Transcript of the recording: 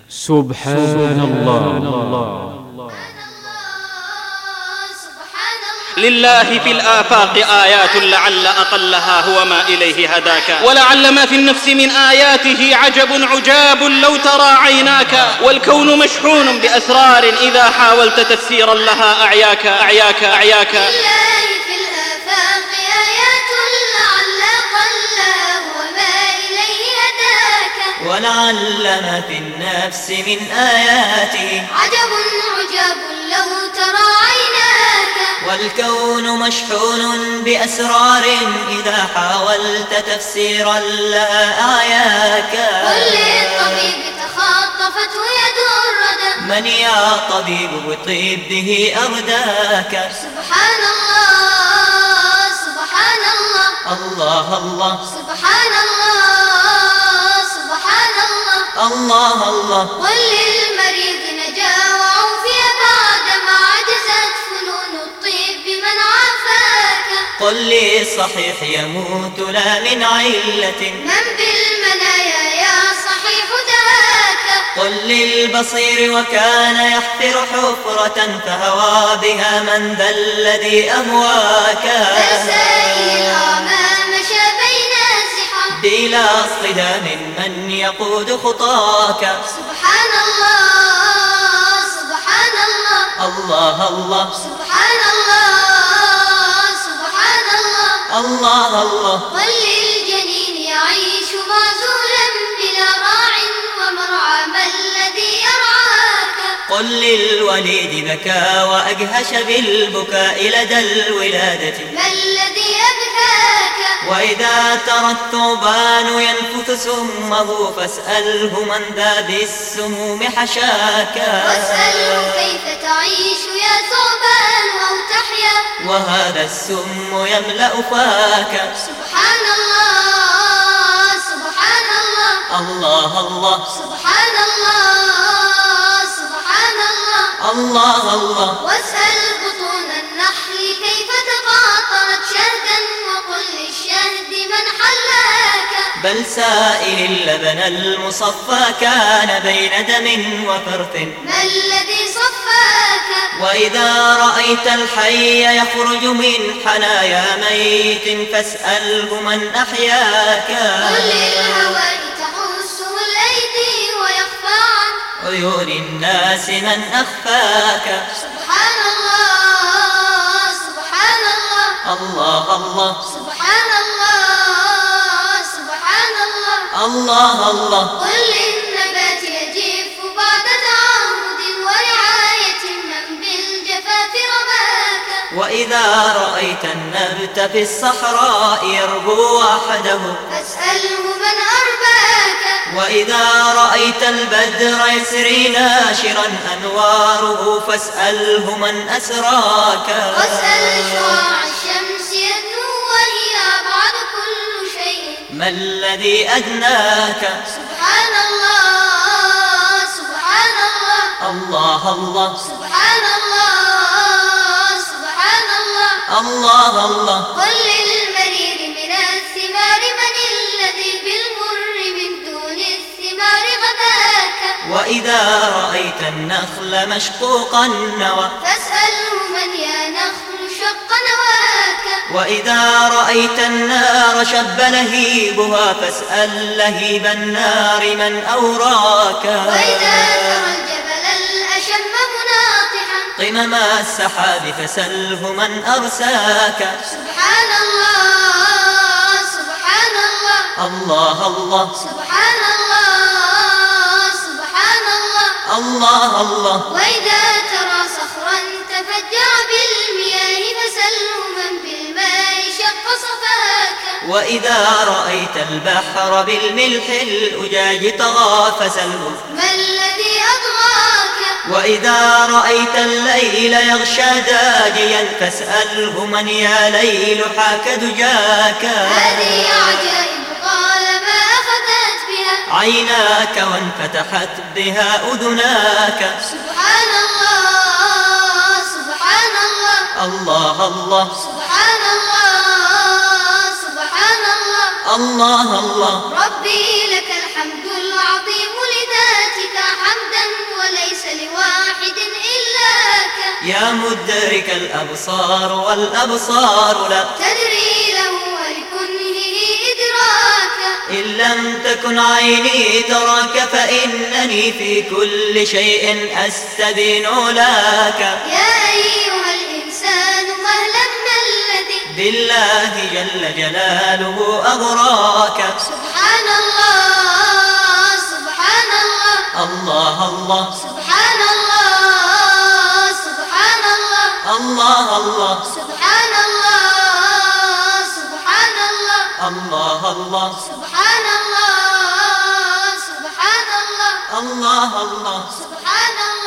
سبحان الله. لله في الآفاق آيات لعل أقلها هو ما إليه هداك، ولعل ما في النفس من آياته عجب عجاب لو ترى عيناك، والكون مشحون بأسرار إذا حاولت تفسيرا لها أعياك أعياك أعياك. لله في الآفاق آيات لعل أقلها هو ما إليه هداك، ولعل ما في النفس من آياته عجب عجاب لو ترى عيناك، والكون مشحون بأسرار إذا حاولت تفسيرا لها أعياك. قل للطبيب تخاطفته يد الردى، من يا طبيب بطيب به أرداك. سبحان الله سبحان الله الله الله سبحان الله سبحان الله الله الله. قل للمريض نجا وعوفي بعدما عجزت فنون الطب من عافاك، قل لي صحيح يموت لا من علة، من بالمنايا يا صحيح دهاك، قل للبصير وكان يحفر حفرة فهوى بها من ذا الذي أهواك. فسائل الأعمى مشى بين الزحام بلا اصطدام من يقود خطاك. سبحان الله سبحان الله الله الله سبحان الله سبحان الله الله الله. قل للجنين يعيش معزولا بلا راع ومرعى ما الذي يرعاك، قل للوليد بكى وأجهش بالبكاء لدى الولادة، ما الذي أبكاك، وإذا ترى الثعبان ينفث سمه فاسأله من ذا بالسموم حشاك. واسأله كيف تعيش يا ثعبان أو تحيا، وهذا السم يملأ فاك. سبحان الله سبحان الله الله الله سبحان الله سبحان الله الله الله. واسأل بطون النحل كيف تقاطرت شهدا، وقل للشهد من حلاك، بل سائل اللبن المصفى كان بين دم وفرث، ما الذي صفاك، وإذا رأيت الحي يخرج من حنايا ميت فاسأله من أحياك. قل للهواء تحسه الأيدي ويخفى عن عيون الناس من أخفاك. سبحان الله سبحان الله الله الله سبحان الله سبحان الله الله الله. قل للنبات يجف بعد تعهد ورعاية من بالجفاف رماك، وإذا رأيت النبت في الصحراء يربو وحده فاسأله من أرباك، وإذا رأيت البدر يسري ناشرا أنواره فاسأله من أسراك. واسأل شعاع الشمس يدنو وهي أبعد كل شيء، ما الذي أدناك. سبحان الله سبحان الله الله الله سبحان الله سبحان الله الله الله. قل للمرير من الثمار من الذي بالمر من دون الثمار غداك، وإذا رأيت النخل مشقوق النوى فاسأله من يا نخل شق نواك، وإذا رأيت النار شب لهيبها فاسأل لهيب النار من أوراك. وإذا ترى الجبل الأشم مناطحا قمم السحاب فسله من أرساك. سبحان الله سبحان الله الله الله سبحان الله سبحان الله الله الله. وإذا ترى صخرا تفجر بالمياه فسله من بالماء شق صفاك، وإذا رأيت البحر بالملح الأجاج طغى فسله، ما الذي أطغاك، وإذا رأيت الليل يغشى داجيا فاسأله من يا ليل حاك دجاك. هذه عجائب طالما أخذت بها عيناك وانفتحت بها أذناك. سبحان الله سبحان الله الله الله سبحان الله سبحان الله الله الله. ربي لك الحمد العظيم لذاتك حمد يا مدرك الأبصار والأبصار لا تدري له ولكنه إدراكا. إن لم تكن عيني تراك فإنني في كل شيء أستبين لك. يا أيها الإنسان مهلا ما الذي بالله جل جلاله أغراك. سبحان الله سبحان الله الله الله سبحان الله سبحان الله الله الله سبحان الله سبحان الله الله الله سبحان الله سبحان الله الله الله سبحان الله.